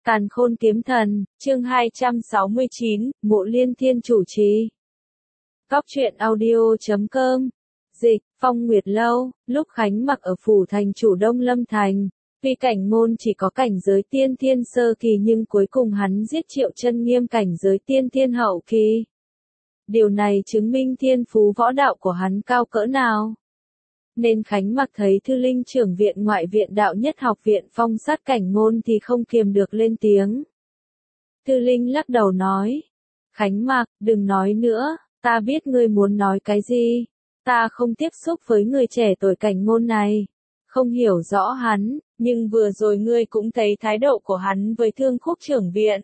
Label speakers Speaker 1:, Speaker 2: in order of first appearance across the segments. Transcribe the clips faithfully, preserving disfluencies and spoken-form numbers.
Speaker 1: Càn Khôn Kiếm Thần, chương hai trăm sáu mươi chín, Mộ Liên Thiên chủ trì. Cóc truyện audio chấm com. Dịch, Phong Nguyệt Lâu, lúc Khánh Mặc ở phủ thành chủ Đông Lâm Thành. Tuy Cảnh Ngôn chỉ có cảnh giới tiên thiên sơ kỳ nhưng cuối cùng hắn giết Triệu Chân Nghiêm cảnh giới tiên thiên hậu kỳ. Điều này chứng minh thiên phú võ đạo của hắn cao cỡ nào. Nên Khánh Mặc thấy Thư Linh trưởng viện ngoại viện đạo nhất học viện phong sát Cảnh Ngôn thì không kiềm được lên tiếng. Thư Linh lắc đầu nói, Khánh Mặc, đừng nói nữa, ta biết ngươi muốn nói cái gì, ta không tiếp xúc với người trẻ tuổi Cảnh Ngôn này, không hiểu rõ hắn, nhưng vừa rồi ngươi cũng thấy thái độ của hắn với Thương Khúc trưởng viện.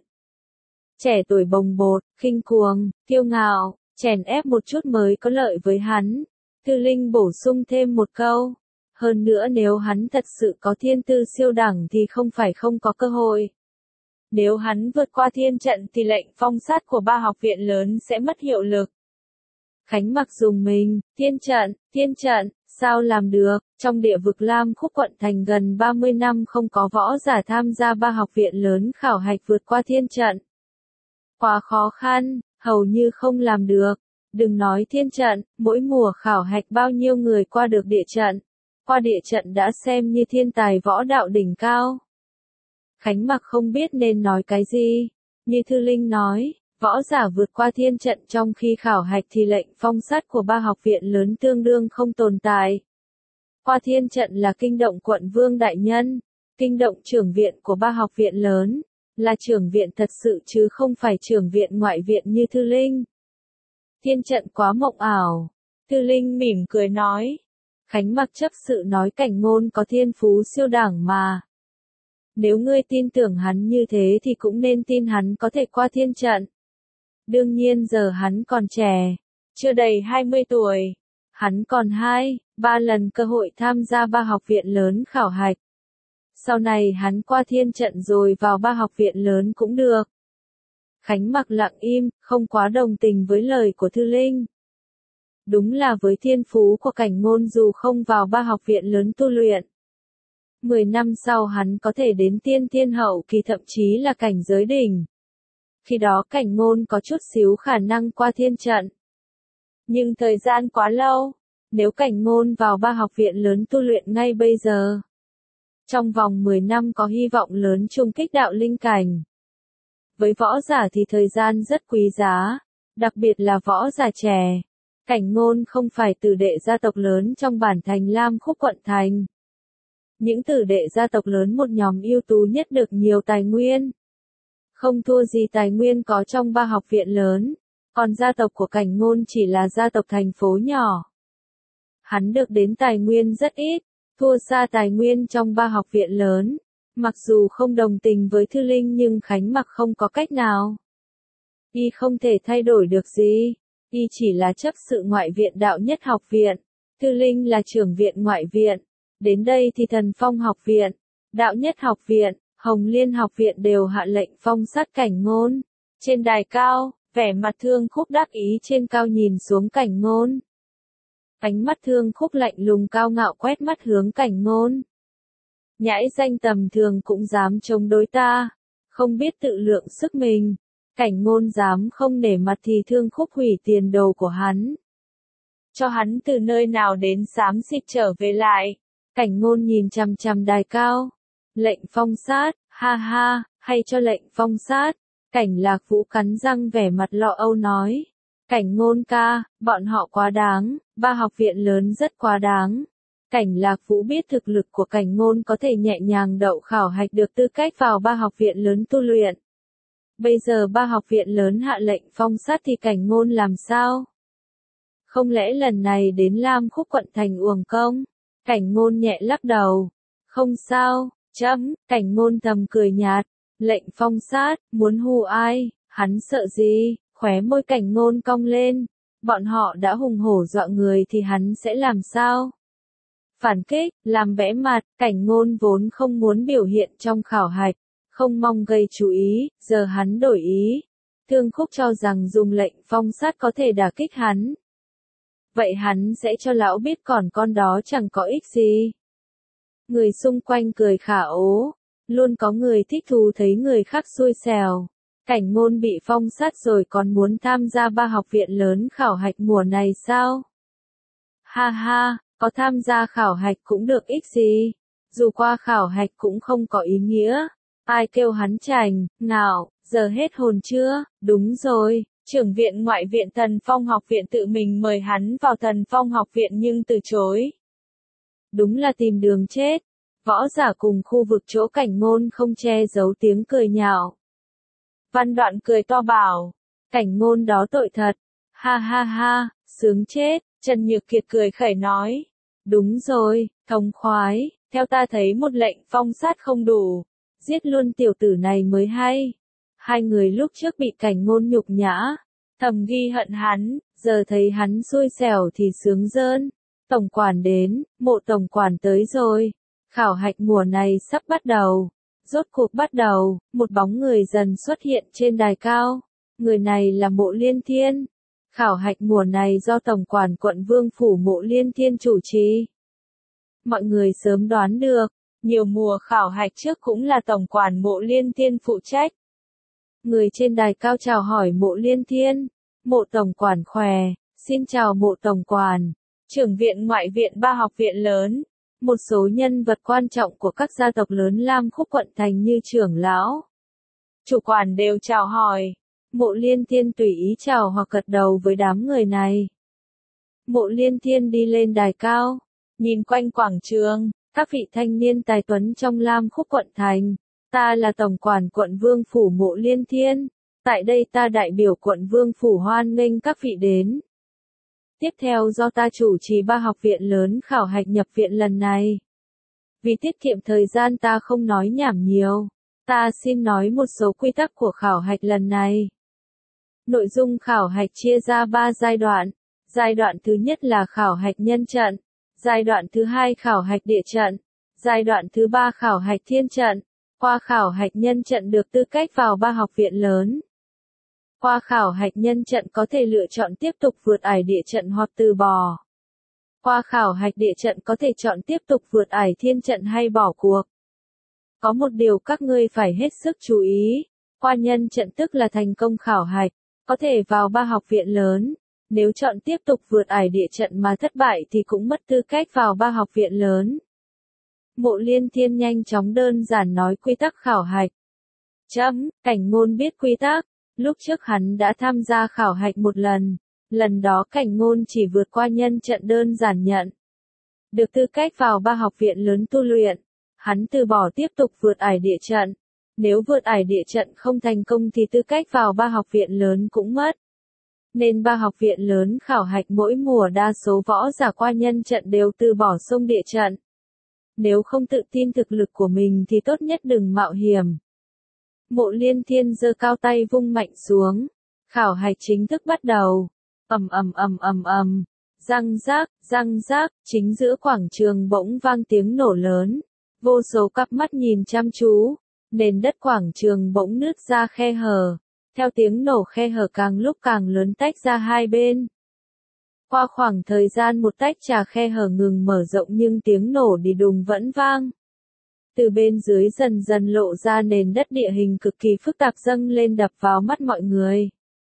Speaker 1: Trẻ tuổi bồng bột, khinh cuồng, kiêu ngạo, chèn ép một chút mới có lợi với hắn. Thư Linh bổ sung thêm một câu. Hơn nữa nếu hắn thật sự có thiên tư siêu đẳng thì không phải không có cơ hội. Nếu hắn vượt qua thiên trận thì lệnh phong sát của ba học viện lớn sẽ mất hiệu lực. Khánh Mặc dùng mình, thiên trận, thiên trận, sao làm được, trong địa vực Lam Khúc quận thành gần ba mươi năm không có võ giả tham gia ba học viện lớn khảo hạch vượt qua thiên trận. Quá khó khăn, hầu như không làm được. Đừng nói thiên trận, mỗi mùa khảo hạch bao nhiêu người qua được địa trận. Qua địa trận đã xem như thiên tài võ đạo đỉnh cao. Khánh Mặc không biết nên nói cái gì. Như Thư Linh nói, võ giả vượt qua thiên trận trong khi khảo hạch thì lệnh phong sát của ba học viện lớn tương đương không tồn tại. Qua thiên trận là kinh động quận vương đại nhân, kinh động trưởng viện của ba học viện lớn, là trưởng viện thật sự chứ không phải trưởng viện ngoại viện như Thư Linh. Thiên trận quá mộng ảo. Thư Linh mỉm cười nói. Khánh Mặc chấp sự nói Cảnh Ngôn có thiên phú siêu đẳng mà. Nếu ngươi tin tưởng hắn như thế thì cũng nên tin hắn có thể qua thiên trận. Đương nhiên giờ hắn còn trẻ, chưa đầy hai mươi tuổi. Hắn còn hai, ba lần cơ hội tham gia ba học viện lớn khảo hạch. Sau này hắn qua thiên trận rồi vào ba học viện lớn cũng được. Khánh Mặc lặng im, không quá đồng tình với lời của Thư Linh. Đúng là với thiên phú của Cảnh Ngôn dù không vào ba học viện lớn tu luyện. Mười năm sau hắn có thể đến tiên thiên hậu kỳ thậm chí là cảnh giới đỉnh. Khi đó Cảnh Ngôn có chút xíu khả năng qua thiên trận. Nhưng thời gian quá lâu, nếu Cảnh Ngôn vào ba học viện lớn tu luyện ngay bây giờ. Trong vòng mười năm có hy vọng lớn chung kích đạo linh cảnh. Với võ giả thì thời gian rất quý giá, đặc biệt là võ giả trẻ. Cảnh Ngôn không phải tử đệ gia tộc lớn trong bản thành Lam Khúc quận thành. Những tử đệ gia tộc lớn một nhóm ưu tú nhất được nhiều tài nguyên. Không thua gì tài nguyên có trong ba học viện lớn, còn gia tộc của Cảnh Ngôn chỉ là gia tộc thành phố nhỏ. Hắn được đến tài nguyên rất ít, thua xa tài nguyên trong ba học viện lớn. Mặc dù không đồng tình với Thư Linh nhưng Khánh Mặc không có cách nào. Y không thể thay đổi được gì. Y chỉ là chấp sự ngoại viện đạo nhất học viện. Thư Linh là trưởng viện ngoại viện. Đến đây thì Thần Phong học viện, đạo nhất học viện, Hồng Liên học viện đều hạ lệnh phong sát Cảnh Ngôn. Trên đài cao, vẻ mặt Thương Khúc đắc ý trên cao nhìn xuống Cảnh Ngôn. Ánh mắt Thương Khúc lạnh lùng cao ngạo quét mắt hướng Cảnh Ngôn. Nhãi danh tầm thường cũng dám chống đối ta, không biết tự lượng sức mình. Cảnh Ngôn dám không nể mặt thì Thương Khúc hủy tiền đồ của hắn. Cho hắn từ nơi nào đến xám xịt trở về lại. Cảnh Ngôn nhìn chằm chằm đài cao. Lệnh phong sát, ha ha, hay cho lệnh phong sát. Cảnh Lạc Vũ cắn răng vẻ mặt lo âu nói. Cảnh Ngôn ca, bọn họ quá đáng, ba học viện lớn rất quá đáng. Cảnh Lạc Vũ biết thực lực của Cảnh Ngôn có thể nhẹ nhàng đậu khảo hạch được tư cách vào ba học viện lớn tu luyện. Bây giờ ba học viện lớn hạ lệnh phong sát thì Cảnh Ngôn làm sao? Không lẽ lần này đến Lam Khúc quận thành uổng công? Cảnh Ngôn nhẹ lắc đầu. Không sao, chấm, Cảnh Ngôn thầm cười nhạt. Lệnh phong sát, muốn hù ai, hắn sợ gì? Khóe môi Cảnh Ngôn cong lên. Bọn họ đã hùng hổ dọa người thì hắn sẽ làm sao? Phản kích, làm bẽ mặt, Cảnh Ngôn vốn không muốn biểu hiện trong khảo hạch, không mong gây chú ý, giờ hắn đổi ý. Thương Khúc cho rằng dùng lệnh phong sát có thể đả kích hắn. Vậy hắn sẽ cho lão biết còn con đó chẳng có ích gì. Người xung quanh cười khả ố. Luôn có người thích thú thấy người khác xui xẻo. Cảnh Ngôn bị phong sát rồi còn muốn tham gia ba học viện lớn khảo hạch mùa này sao? Ha ha, có tham gia khảo hạch cũng được ích gì. Dù qua khảo hạch cũng không có ý nghĩa. Ai kêu hắn chảnh, nào, giờ hết hồn chưa? Đúng rồi, trưởng viện ngoại viện Thần Phong học viện tự mình mời hắn vào Thần Phong học viện nhưng từ chối. Đúng là tìm đường chết. Võ giả cùng khu vực chỗ Cảnh Ngôn không che giấu tiếng cười nhạo. Văn Đoạn cười to bảo, Cảnh Ngôn đó tội thật. Ha ha ha, sướng chết. Trần Nhược Kiệt cười khẩy nói. Đúng rồi, thống khoái, theo ta thấy một lệnh phong sát không đủ. Giết luôn tiểu tử này mới hay. Hai người lúc trước bị Cảnh Ngôn nhục nhã, thầm ghi hận hắn, giờ thấy hắn xui xẻo thì sướng rơn. Tổng quản đến, Mộ tổng quản tới rồi. Khảo hạch mùa này sắp bắt đầu. Rốt cuộc bắt đầu, một bóng người dần xuất hiện trên đài cao. Người này là Mộ Liên Thiên. Khảo hạch mùa này do Tổng quản quận Vương Phủ Mộ Liên Thiên chủ trì. Mọi người sớm đoán được, nhiều mùa khảo hạch trước cũng là Tổng quản Mộ Liên Thiên phụ trách. Người trên đài cao chào hỏi Mộ Liên Thiên. Mộ Tổng quản khỏe, xin chào Mộ Tổng quản. Trưởng viện ngoại viện ba học viện lớn. Một số nhân vật quan trọng của các gia tộc lớn Lam Khúc quận thành như trưởng lão, chủ quản đều chào hỏi. Mộ Liên Thiên tùy ý chào hoặc gật đầu với đám người này. Mộ Liên Thiên đi lên đài cao, nhìn quanh quảng trường, các vị thanh niên tài tuấn trong Lam Khúc quận thành. Ta là Tổng quản quận Vương Phủ Mộ Liên Thiên. Tại đây ta đại biểu quận Vương Phủ hoan nghênh các vị đến. Tiếp theo do ta chủ trì ba học viện lớn khảo hạch nhập viện lần này. Vì tiết kiệm thời gian ta không nói nhảm nhiều. Ta xin nói một số quy tắc của khảo hạch lần này. Nội dung khảo hạch chia ra ba giai đoạn. Giai đoạn thứ nhất là khảo hạch nhân trận. Giai đoạn thứ hai khảo hạch địa trận. Giai đoạn thứ ba khảo hạch thiên trận. Qua khảo hạch nhân trận được tư cách vào ba học viện lớn. Qua khảo hạch nhân trận có thể lựa chọn tiếp tục vượt ải địa trận hoặc từ bỏ. Qua khảo hạch địa trận có thể chọn tiếp tục vượt ải thiên trận hay bỏ cuộc. Có một điều các ngươi phải hết sức chú ý. Qua nhân trận tức là thành công khảo hạch, có thể vào ba học viện lớn. Nếu chọn tiếp tục vượt ải địa trận mà thất bại thì cũng mất tư cách vào ba học viện lớn. Mộ Liên Thiên nhanh chóng đơn giản nói quy tắc khảo hạch. Chấm, Cảnh Ngôn biết quy tắc. Lúc trước hắn đã tham gia khảo hạch một lần. Lần đó Cảnh Ngôn chỉ vượt qua nhân trận đơn giản nhận được tư cách vào ba học viện lớn tu luyện. Hắn từ bỏ tiếp tục vượt ải địa trận. Nếu vượt ải địa trận không thành công thì tư cách vào ba học viện lớn cũng mất. Nên ba học viện lớn khảo hạch mỗi mùa đa số võ giả qua nhân trận đều từ bỏ xông địa trận. Nếu không tự tin thực lực của mình thì tốt nhất đừng mạo hiểm. Mộ Liên Thiên giơ cao tay vung mạnh xuống. Khảo hạch chính thức bắt đầu. Ầm ầm ầm ầm ầm. Răng rác, răng rác, chính giữa quảng trường bỗng vang tiếng nổ lớn. Vô số cặp mắt nhìn chăm chú. Nền đất quảng trường bỗng nứt ra khe hở. Theo tiếng nổ khe hở càng lúc càng lớn tách ra hai bên. Qua khoảng thời gian một tách trà khe hở ngừng mở rộng nhưng tiếng nổ đi đùng vẫn vang. Từ bên dưới dần dần lộ ra nền đất địa hình cực kỳ phức tạp dâng lên đập vào mắt mọi người.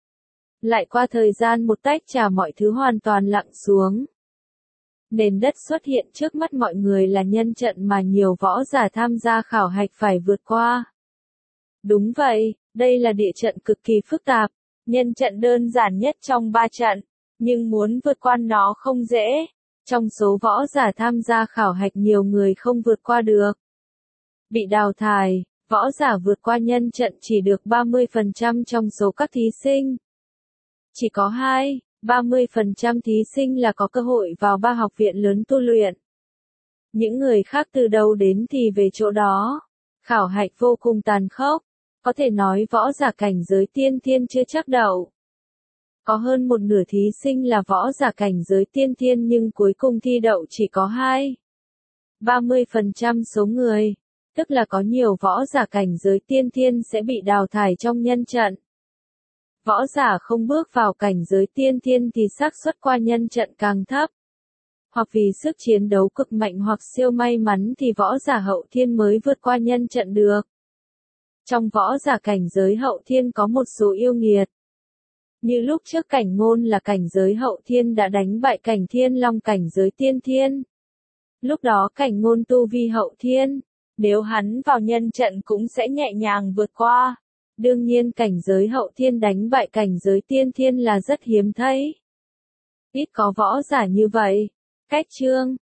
Speaker 1: Lại qua thời gian một tách trà mọi thứ hoàn toàn lặng xuống. Nền đất xuất hiện trước mắt mọi người là nhân trận mà nhiều võ giả tham gia khảo hạch phải vượt qua. Đúng vậy, đây là địa trận cực kỳ phức tạp, nhân trận đơn giản nhất trong ba trận, nhưng muốn vượt qua nó không dễ. Trong số võ giả tham gia khảo hạch nhiều người không vượt qua được. Bị đào thải, võ giả vượt qua nhân trận chỉ được ba mươi phần trăm trong số các thí sinh. Chỉ có hai, ba mươi phần trăm thí sinh là có cơ hội vào ba học viện lớn tu luyện. Những người khác từ đâu đến thì về chỗ đó. Khảo hạch vô cùng tàn khốc, có thể nói võ giả cảnh giới tiên thiên chưa chắc đậu. Có hơn một nửa thí sinh là võ giả cảnh giới tiên thiên nhưng cuối cùng thi đậu chỉ có hai, ba mươi phần trăm số người. Tức là có nhiều võ giả cảnh giới tiên thiên sẽ bị đào thải trong nhân trận. Võ giả không bước vào cảnh giới tiên thiên thì xác suất qua nhân trận càng thấp. hoặc vì sức chiến đấu cực mạnh hoặc siêu may mắn thì võ giả hậu thiên mới vượt qua nhân trận được. Trong võ giả cảnh giới hậu thiên có một số yêu nghiệt. Như lúc trước Cảnh Ngôn là cảnh giới hậu thiên đã đánh bại Cảnh Thiên Long cảnh giới tiên thiên. Lúc đó Cảnh Ngôn tu vi hậu thiên, nếu hắn vào nhân trận cũng sẽ nhẹ nhàng vượt qua. Đương nhiên cảnh giới hậu thiên đánh bại cảnh giới tiên thiên là rất hiếm thấy. Ít có võ giả như vậy. Cách chương